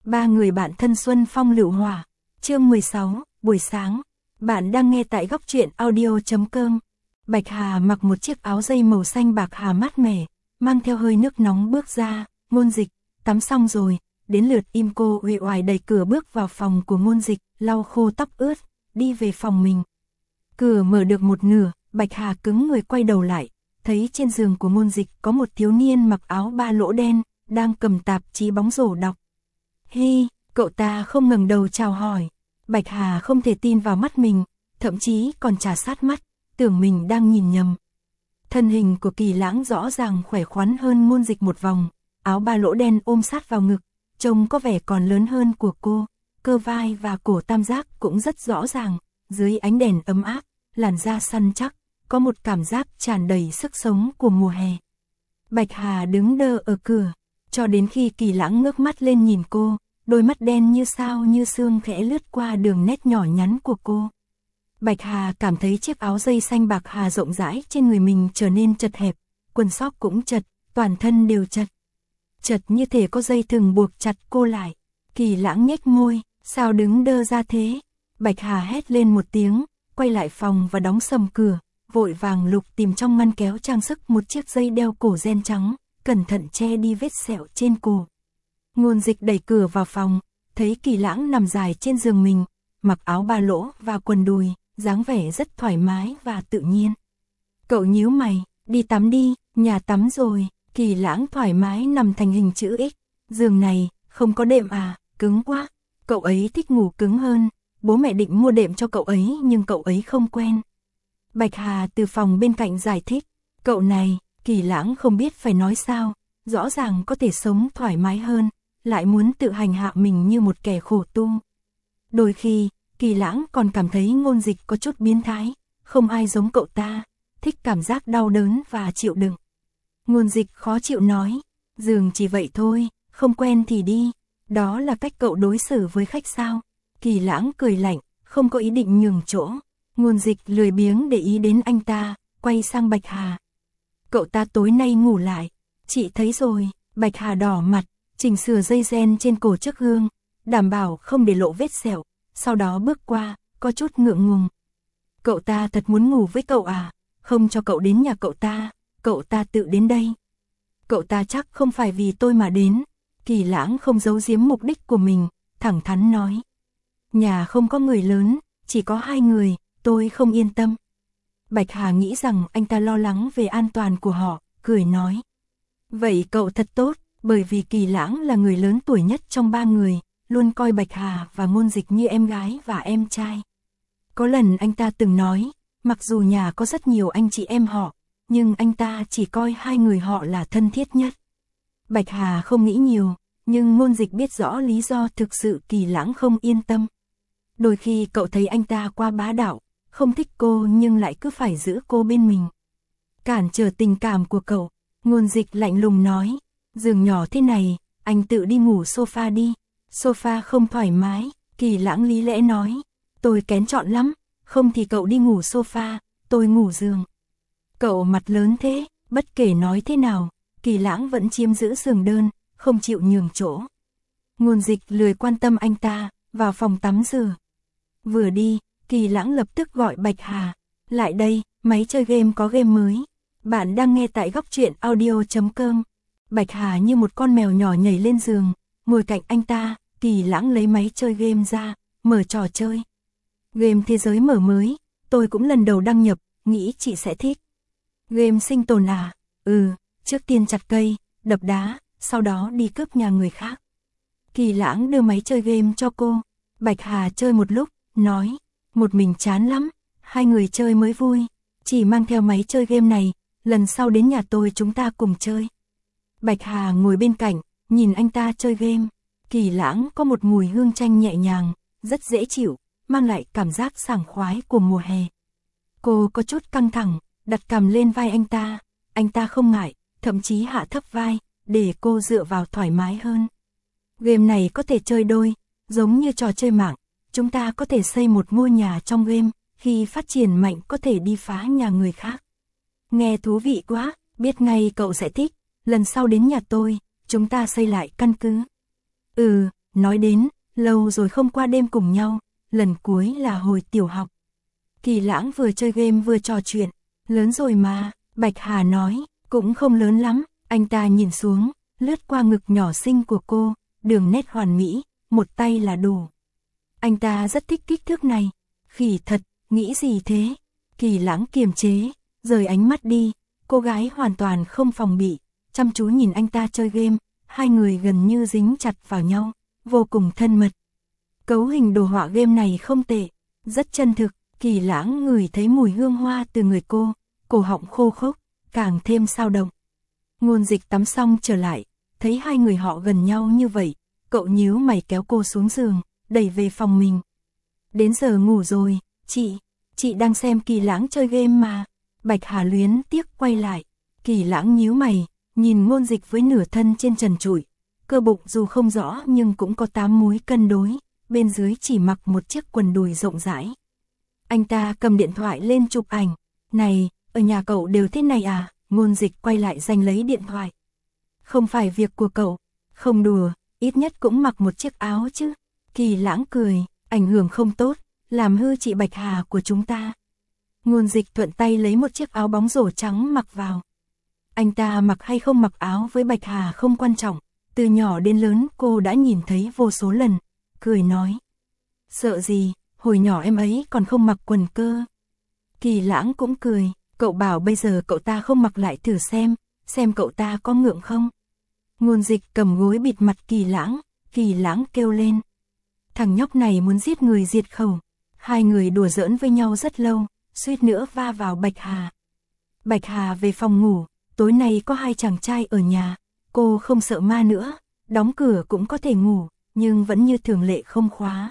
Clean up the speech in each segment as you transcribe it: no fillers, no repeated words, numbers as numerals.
Ba người bạn thân Xuân Phong Lựu Hỏa. Chương 16, buổi sáng. Bạn đang nghe tại góc truyện audio.com. Bạch Hà mặc một chiếc áo dây màu xanh bạc hà mát mẻ, mang theo hơi nước nóng bước ra. Ngôn Dịch, tắm xong rồi. Đến lượt im, cô uể oải đẩy cửa bước vào phòng của Ngôn Dịch, lau khô tóc ướt, đi về phòng mình. Cửa mở được một nửa, Bạch Hà cứng người quay đầu lại, thấy trên giường của Ngôn Dịch có một thiếu niên mặc áo ba lỗ đen, đang cầm tạp chí bóng rổ đọc. Hi, cậu ta không ngẩng đầu chào hỏi. Bạch Hà không thể tin vào mắt mình, thậm chí còn trà sát mắt, tưởng mình đang nhìn nhầm. Thân hình của Kỳ Lãng rõ ràng khỏe khoắn hơn Ngôn Dịch một vòng, áo ba lỗ đen ôm sát vào ngực, trông có vẻ còn lớn hơn của cô, cơ vai và cổ tam giác cũng rất rõ ràng, dưới ánh đèn ấm áp, làn da săn chắc, có một cảm giác tràn đầy sức sống của mùa hè. Bạch Hà đứng đơ ở cửa, cho đến khi Kỳ Lãng ngước mắt lên nhìn cô, đôi mắt đen như sao như sương khẽ lướt qua đường nét nhỏ nhắn của cô. Bạch Hà cảm thấy chiếc áo dây xanh bạc hà rộng rãi trên người mình trở nên chật hẹp, quần sóc cũng chật, toàn thân đều chật. Chật như thể có dây thừng buộc chặt cô lại. Kỳ Lãng nhếch môi, sao đứng đơ ra thế? Bạch Hà hét lên một tiếng, quay lại phòng và đóng sầm cửa, vội vàng lục tìm trong ngăn kéo trang sức một chiếc dây đeo cổ ren trắng, cẩn thận che đi vết sẹo trên cổ. Ngôn Dịch đẩy cửa vào phòng, thấy Kỳ Lãng nằm dài trên giường mình, mặc áo ba lỗ và quần đùi, dáng vẻ rất thoải mái và tự nhiên. Cậu nhíu mày, đi tắm đi, nhà tắm rồi. Kỳ Lãng thoải mái nằm thành hình chữ X, giường này, không có đệm à, cứng quá. Cậu ấy thích ngủ cứng hơn, bố mẹ định mua đệm cho cậu ấy nhưng cậu ấy không quen. Bạch Hà từ phòng bên cạnh giải thích, cậu này, Kỳ Lãng không biết phải nói sao, rõ ràng có thể sống thoải mái hơn, lại muốn tự hành hạ mình như một kẻ khổ tu. Đôi khi, Kỳ Lãng còn cảm thấy Ngôn Dịch có chút biến thái, không ai giống cậu ta, thích cảm giác đau đớn và chịu đựng. Ngôn Dịch khó chịu nói, giường chỉ vậy thôi, không quen thì đi, đó là cách cậu đối xử với khách sao? Kỳ Lãng cười lạnh, không có ý định nhường chỗ. Ngôn Dịch lười biếng để ý đến anh ta, quay sang Bạch Hà. Cậu ta tối nay ngủ lại, chị thấy rồi. Bạch Hà đỏ mặt, chỉnh sửa dây ren trên cổ trước gương, đảm bảo không để lộ vết sẹo, sau đó bước qua, có chút ngượng ngùng. Cậu ta thật muốn ngủ với cậu à? Không cho cậu đến nhà cậu ta tự đến đây. Cậu ta chắc không phải vì tôi mà đến. Kỳ Lãng không giấu giếm mục đích của mình, thẳng thắn nói. Nhà không có người lớn, chỉ có 2 người, tôi không yên tâm. Bạch Hà nghĩ rằng anh ta lo lắng về an toàn của họ, cười nói. Vậy cậu thật tốt, bởi vì Kỳ Lãng là người lớn tuổi nhất trong 3 người, luôn coi Bạch Hà và Ngôn Dịch như em gái và em trai. Có lần anh ta từng nói, mặc dù nhà có rất nhiều anh chị em họ, nhưng anh ta chỉ coi 2 người họ là thân thiết nhất. Bạch Hà không nghĩ nhiều, nhưng Ngôn Dịch biết rõ lý do thực sự Kỳ Lãng không yên tâm. Đôi khi cậu thấy anh ta quá bá đạo, không thích cô nhưng lại cứ phải giữ cô bên mình. Cản trở tình cảm của cậu, Ngôn Dịch lạnh lùng nói, giường nhỏ thế này, anh tự đi ngủ sofa đi. Sofa không thoải mái, Kỳ Lãng lý lẽ nói, tôi kén chọn lắm, không thì cậu đi ngủ sofa, tôi ngủ giường. Cậu mặt lớn thế, bất kể nói thế nào, Kỳ Lãng vẫn chiếm giữ giường đơn, không chịu nhường chỗ. Ngôn Dịch lười quan tâm anh ta, vào phòng tắm rửa. Vừa đi, Kỳ Lãng lập tức gọi Bạch Hà, lại đây, máy chơi game có game mới. Bạn đang nghe tại góc truyện audio.com. Bạch Hà như một con mèo nhỏ nhảy lên giường, ngồi cạnh anh ta. Kỳ Lãng lấy máy chơi game ra, mở trò chơi. Game thế giới mở mới, tôi cũng lần đầu đăng nhập, nghĩ chị sẽ thích. Game sinh tồn à? Trước tiên chặt cây, đập đá, sau đó đi cướp nhà người khác. Kỳ Lãng đưa máy chơi game cho cô. Bạch Hà chơi một lúc, nói, một mình chán lắm, 2 người chơi mới vui. Chỉ mang theo máy chơi game này, lần sau đến nhà tôi chúng ta cùng chơi. Bạch Hà ngồi bên cạnh, nhìn anh ta chơi game. Kỳ Lãng có một mùi hương chanh nhẹ nhàng, rất dễ chịu, mang lại cảm giác sảng khoái của mùa hè. Cô có chút căng thẳng, đặt cằm lên vai anh ta không ngại, thậm chí hạ thấp vai, để cô dựa vào thoải mái hơn. Game này có thể chơi đôi, giống như trò chơi mạng, chúng ta có thể xây một ngôi nhà trong game, khi phát triển mạnh có thể đi phá nhà người khác. Nghe thú vị quá, biết ngay cậu sẽ thích, lần sau đến nhà tôi, chúng ta xây lại căn cứ. nói đến, lâu rồi không qua đêm cùng nhau, lần cuối là hồi tiểu học. Kỳ Lãng vừa chơi game vừa trò chuyện, lớn rồi mà, Bạch Hà nói, cũng không lớn lắm, anh ta nhìn xuống, lướt qua ngực nhỏ xinh của cô, đường nét hoàn mỹ, một tay là đủ. Anh ta rất thích kích thước này, khỉ thật, nghĩ gì thế? Kỳ Lãng kiềm chế, rời ánh mắt đi, cô gái hoàn toàn không phòng bị, chăm chú nhìn anh ta chơi game, hai người gần như dính chặt vào nhau, vô cùng thân mật. Cấu hình đồ họa game này không tệ, rất chân thực, Kỳ Lãng ngửi thấy mùi hương hoa từ người cô, cổ họng khô khốc, càng thêm sao động. Ngôn Dịch tắm xong trở lại, thấy hai người họ gần nhau như vậy, cậu nhíu mày kéo cô xuống giường, đẩy về phòng mình. Đến giờ ngủ rồi, chị đang xem Kỳ Lãng chơi game mà. Bạch Hà luyến tiếc quay lại, Kỳ Lãng nhíu mày, nhìn Ngôn Dịch với nửa thân trên trần trụi, cơ bụng dù không rõ nhưng cũng có 8 múi cân đối, bên dưới chỉ mặc một chiếc quần đùi rộng rãi. Anh ta cầm điện thoại lên chụp ảnh, này, ở nhà cậu đều thế này à? Ngôn Dịch quay lại giành lấy điện thoại. Không phải việc của cậu, không đùa, ít nhất cũng mặc một chiếc áo chứ. Kỳ Lãng cười, ảnh hưởng không tốt, làm hư chị Bạch Hà của chúng ta. Ngôn Dịch thuận tay lấy một chiếc áo bóng rổ trắng mặc vào. Anh ta mặc hay không mặc áo với Bạch Hà không quan trọng, từ nhỏ đến lớn cô đã nhìn thấy vô số lần, cười nói. Sợ gì, hồi nhỏ em ấy còn không mặc quần cơ. Kỳ Lãng cũng cười, cậu bảo bây giờ cậu ta không mặc lại thử xem cậu ta có ngượng không. Ngôn Dịch cầm gối bịt mặt Kỳ Lãng kêu lên. Thằng nhóc này muốn giết người diệt khẩu. Hai người đùa giỡn với nhau rất lâu, suýt nữa va vào Bạch Hà. Bạch Hà về phòng ngủ, tối nay có hai chàng trai ở nhà, cô không sợ ma nữa, đóng cửa cũng có thể ngủ, nhưng vẫn như thường lệ không khóa.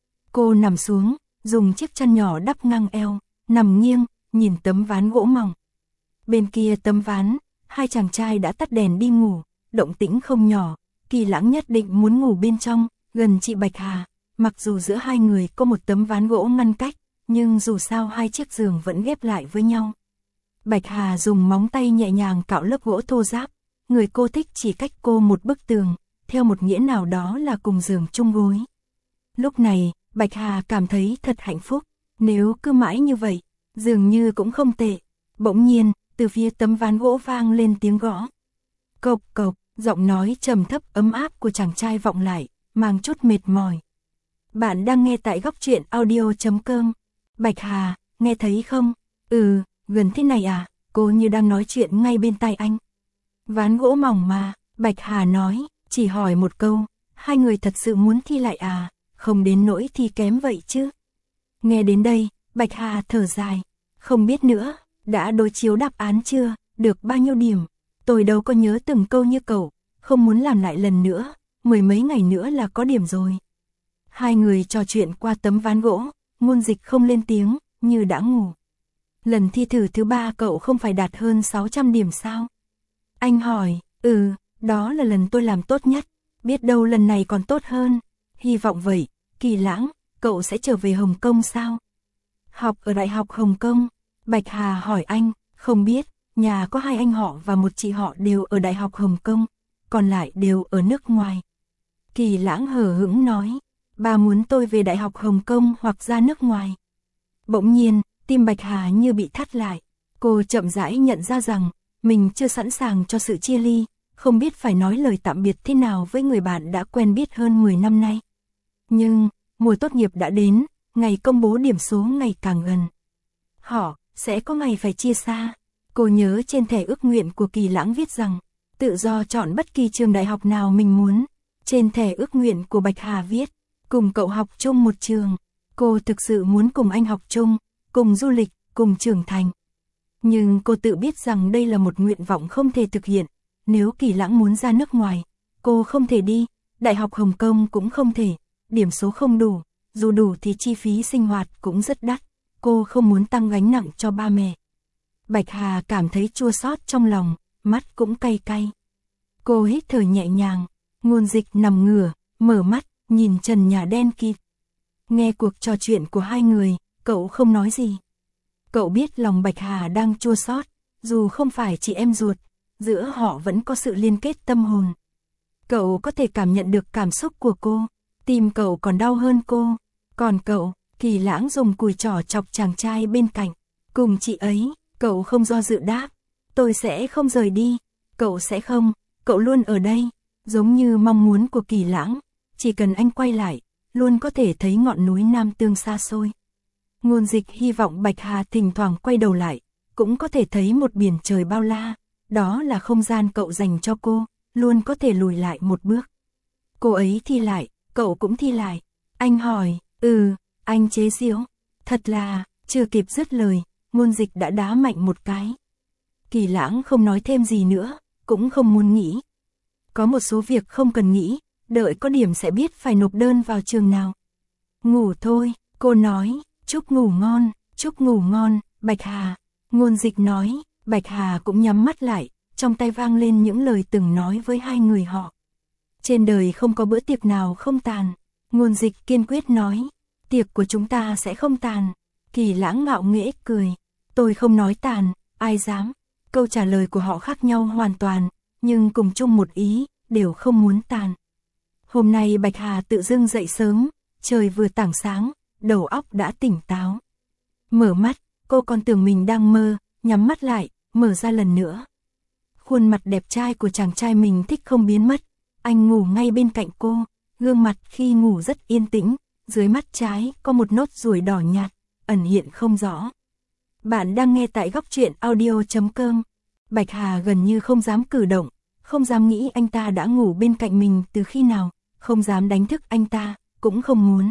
Cô nằm xuống, dùng chiếc chăn nhỏ đắp ngang eo, nằm nghiêng, nhìn tấm ván gỗ mỏng. Bên kia tấm ván, hai chàng trai đã tắt đèn đi ngủ, động tĩnh không nhỏ, Kỳ Lãng nhất định muốn ngủ bên trong, gần chị Bạch Hà. Mặc dù giữa hai người có một tấm ván gỗ ngăn cách, nhưng dù sao hai chiếc giường vẫn ghép lại với nhau. Bạch Hà dùng móng tay nhẹ nhàng cạo lớp gỗ thô ráp, người cô thích chỉ cách cô một bức tường, theo một nghĩa nào đó là cùng giường chung gối. Lúc này, Bạch Hà cảm thấy thật hạnh phúc, nếu cứ mãi như vậy, dường như cũng không tệ. Bỗng nhiên, từ phía tấm ván gỗ vang lên tiếng gõ. Cộc cộc, giọng nói trầm thấp ấm áp của chàng trai vọng lại, mang chút mệt mỏi. Bạn đang nghe tại góc truyện audio.com. Bạch Hà, nghe thấy không? Gần thế này à? Cô như đang nói chuyện ngay bên tai anh. Ván gỗ mỏng mà, Bạch Hà nói, chỉ hỏi một câu, hai người thật sự muốn thi lại à? Không đến nỗi thi kém vậy chứ. Nghe đến đây, Bạch Hà thở dài, không biết nữa, đã đối chiếu đáp án chưa, được bao nhiêu điểm? Tôi đâu có nhớ từng câu như cậu, không muốn làm lại lần nữa, 10 mấy ngày nữa là có điểm rồi. Hai người trò chuyện qua tấm ván gỗ, Ngôn Dịch không lên tiếng, như đã ngủ. Lần thi thử thứ 3 cậu không phải đạt hơn 600 điểm sao? Anh hỏi, đó là lần tôi làm tốt nhất, biết đâu lần này còn tốt hơn. Hy vọng vậy. Kỳ Lãng, cậu sẽ trở về Hồng Kông sao? Học ở Đại học Hồng Kông. Bạch Hà hỏi anh, không biết, nhà có 2 anh họ và 1 chị họ đều ở Đại học Hồng Kông, còn lại đều ở nước ngoài. Kỳ Lãng hờ hững nói, ba muốn tôi về Đại học Hồng Kông hoặc ra nước ngoài. Bỗng nhiên, tim Bạch Hà như bị thắt lại, cô chậm rãi nhận ra rằng, mình chưa sẵn sàng cho sự chia ly, không biết phải nói lời tạm biệt thế nào với người bạn đã quen biết hơn 10 năm nay. Nhưng, mùa tốt nghiệp đã đến, ngày công bố điểm số ngày càng gần. Họ sẽ có ngày phải chia xa. Cô nhớ trên thẻ ước nguyện của Kỳ Lãng viết rằng, tự do chọn bất kỳ trường đại học nào mình muốn. Trên thẻ ước nguyện của Bạch Hà viết, cùng cậu học chung một trường. Cô thực sự muốn cùng anh học chung, cùng du lịch, cùng trưởng thành. Nhưng cô tự biết rằng đây là một nguyện vọng không thể thực hiện. Nếu Kỳ Lãng muốn ra nước ngoài, cô không thể đi, Đại học Hồng Kông cũng không thể, điểm số không đủ, dù đủ thì chi phí sinh hoạt cũng rất đắt, cô không muốn tăng gánh nặng cho ba mẹ. Bạch Hà cảm thấy chua xót trong lòng, mắt cũng cay cay. Cô hít thở nhẹ nhàng, Ngôn Dịch nằm ngửa, mở mắt, nhìn trần nhà đen kịt. Nghe cuộc trò chuyện của hai người, cậu không nói gì. Cậu biết lòng Bạch Hà đang chua xót, dù không phải chị em ruột, giữa họ vẫn có sự liên kết tâm hồn. Cậu có thể cảm nhận được cảm xúc của cô, Tim cậu còn đau hơn cô. Còn cậu, Kỳ Lãng dùng cùi trỏ chọc chàng trai bên cạnh. Cùng chị ấy, cậu không do dự đáp. Tôi sẽ không rời đi. Cậu sẽ không, cậu luôn ở đây. Giống như mong muốn của Kỳ Lãng. Chỉ cần anh quay lại, luôn có thể thấy ngọn núi Nam Tương xa xôi. Ngôn Dịch hy vọng Bạch Hà thỉnh thoảng quay đầu lại, cũng có thể thấy một biển trời bao la. Đó là không gian cậu dành cho cô, luôn có thể lùi lại một bước. Cô ấy thi lại, cậu cũng thi lại. Anh hỏi, anh chế giễu. Thật là, chưa kịp dứt lời, Ngôn Dịch đã đá mạnh một cái. Kỳ Lãng không nói thêm gì nữa, cũng không muốn nghĩ. Có một số việc không cần nghĩ, đợi có điểm sẽ biết phải nộp đơn vào trường nào. Ngủ thôi, cô nói, chúc ngủ ngon, chúc ngủ ngon, Bạch Hà. Ngôn Dịch nói, Bạch Hà cũng nhắm mắt lại, trong tay vang lên những lời từng nói với hai người họ. Trên đời không có bữa tiệc nào không tàn. Ngôn Dịch kiên quyết nói, tiệc của chúng ta sẽ không tàn. Kỳ Lãng ngạo nghễ cười, tôi không nói tàn, ai dám. Câu trả lời của họ khác nhau hoàn toàn, nhưng cùng chung một ý, đều không muốn tàn. Hôm nay Bạch Hà tự dưng dậy sớm, trời vừa tảng sáng, đầu óc đã tỉnh táo. Mở mắt, cô còn tưởng mình đang mơ, nhắm mắt lại, mở ra lần nữa. Khuôn mặt đẹp trai của chàng trai mình thích không biến mất, anh ngủ ngay bên cạnh cô, gương mặt khi ngủ rất yên tĩnh, dưới mắt trái có một nốt ruồi đỏ nhạt, ẩn hiện không rõ. Bạn đang nghe tại góc truyện audio.com. Bạch Hà gần như không dám cử động, không dám nghĩ anh ta đã ngủ bên cạnh mình từ khi nào, không dám đánh thức anh ta, cũng không muốn.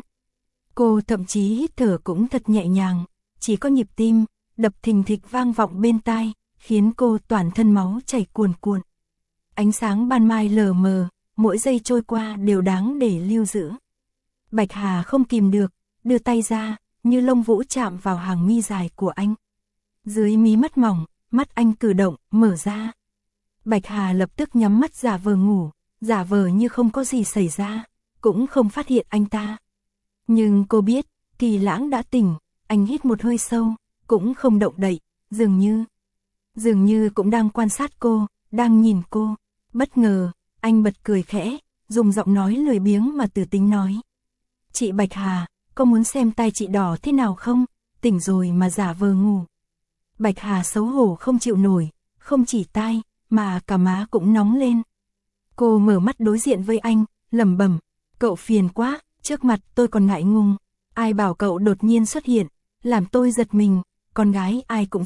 Cô thậm chí hít thở cũng thật nhẹ nhàng, chỉ có nhịp tim, đập thình thịch vang vọng bên tai, khiến cô toàn thân máu chảy cuồn cuộn. Ánh sáng ban mai lờ mờ, mỗi giây trôi qua đều đáng để lưu giữ. Bạch Hà không kìm được, đưa tay ra, như lông vũ chạm vào hàng mi dài của anh. Dưới mí mắt mỏng, mắt anh cử động, mở ra. Bạch Hà lập tức nhắm mắt giả vờ ngủ, giả vờ như không có gì xảy ra, cũng không phát hiện anh ta. Nhưng cô biết, Kỳ Lãng đã tỉnh, anh hít một hơi sâu, cũng không động đậy, dường như cũng đang quan sát cô, đang nhìn cô. Bất ngờ, anh bật cười khẽ, dùng giọng nói lười biếng mà tử tính nói. Chị Bạch Hà, có muốn xem tay chị đỏ thế nào không? Tỉnh rồi mà giả vờ ngủ. Bạch Hà xấu hổ không chịu nổi, không chỉ tai, mà cả má cũng nóng lên. Cô mở mắt đối diện với anh, lẩm bẩm, cậu phiền quá, trước mặt tôi còn ngại ngùng. Ai bảo cậu đột nhiên xuất hiện, làm tôi giật mình, con gái ai cũng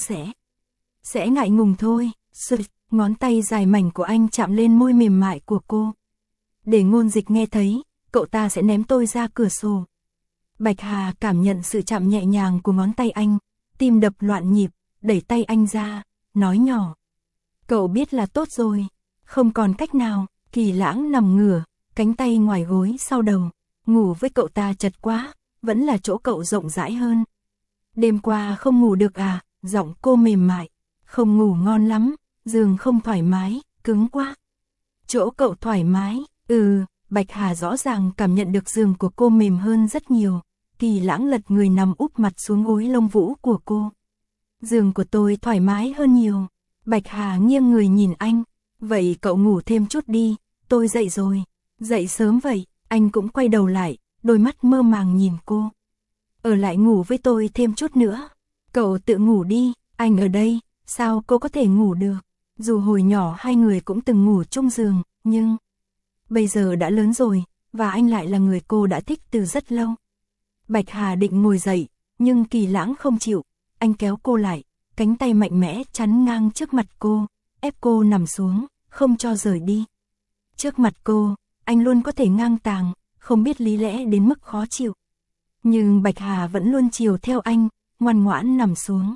sẽ ngại ngùng thôi. Ngón tay dài mảnh của anh chạm lên môi mềm mại của cô. Để Ngôn Dịch nghe thấy, cậu ta sẽ ném tôi ra cửa sổ. Bạch Hà cảm nhận sự chạm nhẹ nhàng của ngón tay anh, tim đập loạn nhịp, đẩy tay anh ra, nói nhỏ. Cậu biết là tốt rồi, không còn cách nào. Kỳ Lãng nằm ngửa, cánh tay ngoài gối sau đầu, ngủ với cậu ta chật quá, vẫn là chỗ cậu rộng rãi hơn. Đêm qua không ngủ được à? Giọng cô mềm mại, không ngủ ngon lắm, giường không thoải mái, cứng quá. Chỗ cậu thoải mái, Bạch Hà rõ ràng cảm nhận được giường của cô mềm hơn rất nhiều. Kỳ Lãng lật người nằm úp mặt xuống gối lông vũ của cô. Giường của tôi thoải mái hơn nhiều. Bạch Hà nghiêng người nhìn anh. Vậy cậu ngủ thêm chút đi, tôi dậy rồi. Dậy sớm vậy, anh cũng quay đầu lại, đôi mắt mơ màng nhìn cô. Ở lại ngủ với tôi thêm chút nữa. Cậu tự ngủ đi, anh ở đây, sao cô có thể ngủ được? Dù hồi nhỏ hai người cũng từng ngủ chung giường, nhưng bây giờ đã lớn rồi, và anh lại là người cô đã thích từ rất lâu. Bạch Hà định ngồi dậy, nhưng Kỳ Lãng không chịu, anh kéo cô lại, cánh tay mạnh mẽ chắn ngang trước mặt cô, ép cô nằm xuống, không cho rời đi. Trước mặt cô, anh luôn có thể ngang tàng, không biết lý lẽ đến mức khó chịu. Nhưng Bạch Hà vẫn luôn chiều theo anh, ngoan ngoãn nằm xuống.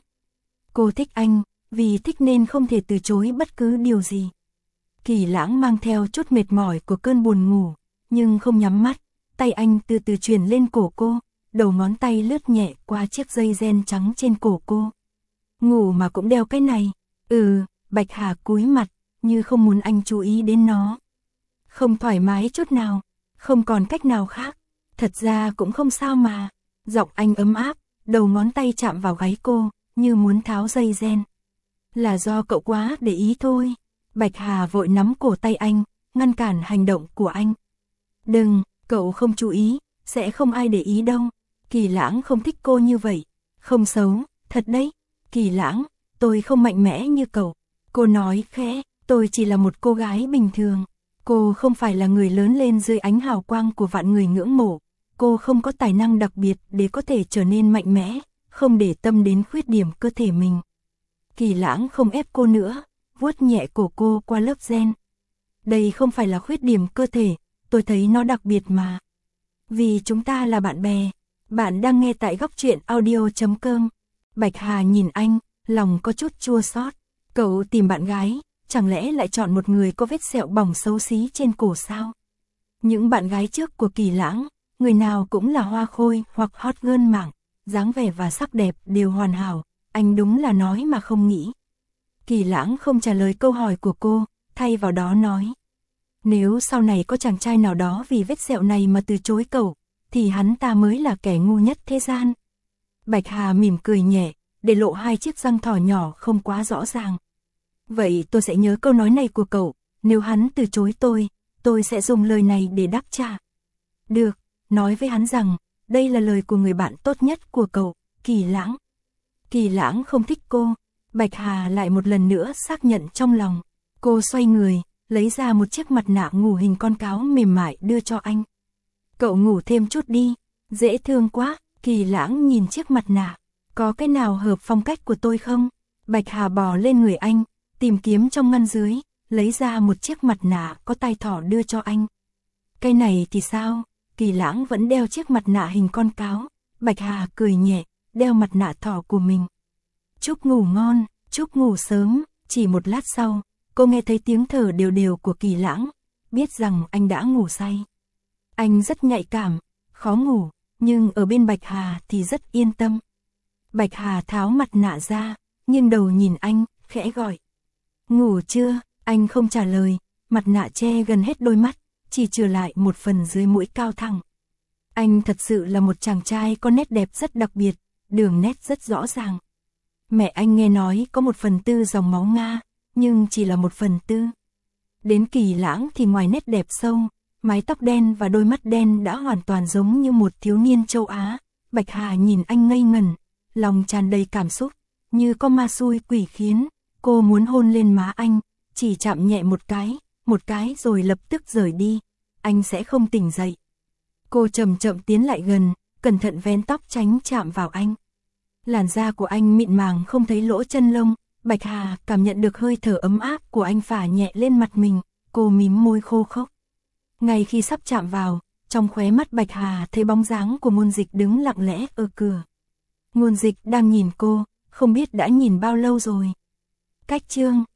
Cô thích anh, vì thích nên không thể từ chối bất cứ điều gì. Kỳ Lãng mang theo chút mệt mỏi của cơn buồn ngủ, nhưng không nhắm mắt, tay anh từ từ truyền lên cổ cô, đầu ngón tay lướt nhẹ qua chiếc dây ren trắng trên cổ cô. Ngủ mà cũng đeo cái này. Bạch Hà cúi mặt, như không muốn anh chú ý đến nó. Không thoải mái chút nào, không còn cách nào khác. Thật ra cũng không sao mà. Giọng anh ấm áp, đầu ngón tay chạm vào gáy cô, như muốn tháo dây ren. Là do cậu quá để ý thôi. Bạch Hà vội nắm cổ tay anh, ngăn cản hành động của anh. Đừng, Cậu không chú ý, sẽ không ai để ý đâu. Kỳ Lãng không thích cô như vậy. Không xấu, thật đấy. Kỳ Lãng, tôi không mạnh mẽ như cậu. Cô nói khẽ, tôi chỉ là một cô gái bình thường. Cô không phải là người lớn lên dưới ánh hào quang của vạn người ngưỡng mộ. Cô không có tài năng đặc biệt để có thể trở nên mạnh mẽ, không để tâm đến khuyết điểm cơ thể mình. Kỳ Lãng không ép cô nữa, vuốt nhẹ cổ cô qua lớp ren. Đây không phải là khuyết điểm cơ thể, tôi thấy nó đặc biệt mà. Vì chúng ta là bạn bè. Bạn đang nghe tại góc truyện audio.com. Bạch Hà nhìn anh, lòng có chút chua xót. Cậu tìm bạn gái, chẳng lẽ lại chọn một người có vết sẹo bỏng xấu xí trên cổ sao? Những bạn gái trước của Kỳ Lãng, người nào cũng là hoa khôi hoặc hot girl mạng, dáng vẻ và sắc đẹp đều hoàn hảo, anh đúng là nói mà không nghĩ. Kỳ Lãng không trả lời câu hỏi của cô, thay vào đó nói. Nếu sau này có chàng trai nào đó vì vết sẹo này mà từ chối cậu, thì hắn ta mới là kẻ ngu nhất thế gian. Bạch Hà mỉm cười nhẹ, để lộ hai chiếc răng thỏ nhỏ không quá rõ ràng. Vậy tôi sẽ nhớ câu nói này của cậu, nếu hắn từ chối tôi sẽ dùng lời này để đáp trả. Được, nói với hắn rằng, đây là lời của người bạn tốt nhất của cậu, Kỳ Lãng. Kỳ Lãng không thích cô, Bạch Hà lại một lần nữa xác nhận trong lòng. Cô xoay người, lấy ra một chiếc mặt nạ ngủ hình con cáo mềm mại đưa cho anh. Cậu ngủ thêm chút đi, dễ thương quá. Kỳ Lãng nhìn chiếc mặt nạ, có cái nào hợp phong cách của tôi không? Bạch Hà bò lên người anh, tìm kiếm trong ngăn dưới, lấy ra một chiếc mặt nạ có tai thỏ đưa cho anh. Cái này thì sao? Kỳ Lãng vẫn đeo chiếc mặt nạ hình con cáo. Bạch Hà cười nhẹ, đeo mặt nạ thỏ của mình. Chúc ngủ ngon, chúc ngủ sớm. Chỉ một lát sau, cô nghe thấy tiếng thở đều đều của Kỳ Lãng, biết rằng anh đã ngủ say. Anh rất nhạy cảm, khó ngủ, nhưng ở bên Bạch Hà thì rất yên tâm. Bạch Hà tháo mặt nạ ra, nghiêng đầu nhìn anh, khẽ gọi. Ngủ chưa? Anh không trả lời, mặt nạ che gần hết đôi mắt, chỉ trừ lại một phần dưới mũi cao thẳng. Anh thật sự là một chàng trai có nét đẹp rất đặc biệt, đường nét rất rõ ràng. Mẹ anh nghe nói có 1/4 dòng máu Nga, nhưng chỉ là 1/4. Đến Kỳ Lãng thì ngoài nét đẹp sâu, mái tóc đen và đôi mắt đen đã hoàn toàn giống như một thiếu niên châu Á. Bạch Hà nhìn anh ngây ngẩn, lòng tràn đầy cảm xúc, như có ma xui quỷ khiến. Cô muốn hôn lên má anh, chỉ chạm nhẹ một cái rồi lập tức rời đi, anh sẽ không tỉnh dậy. Cô chậm chậm tiến lại gần, cẩn thận vén tóc tránh chạm vào anh. Làn da của anh mịn màng không thấy lỗ chân lông, Bạch Hà cảm nhận được hơi thở ấm áp của anh phả nhẹ lên mặt mình, cô mím môi khô khốc. Ngay khi sắp chạm vào, trong khóe mắt Bạch Hà thấy bóng dáng của Ngôn Dịch đứng lặng lẽ ở cửa. Ngôn Dịch đang nhìn cô, không biết đã nhìn bao lâu rồi. Cách chương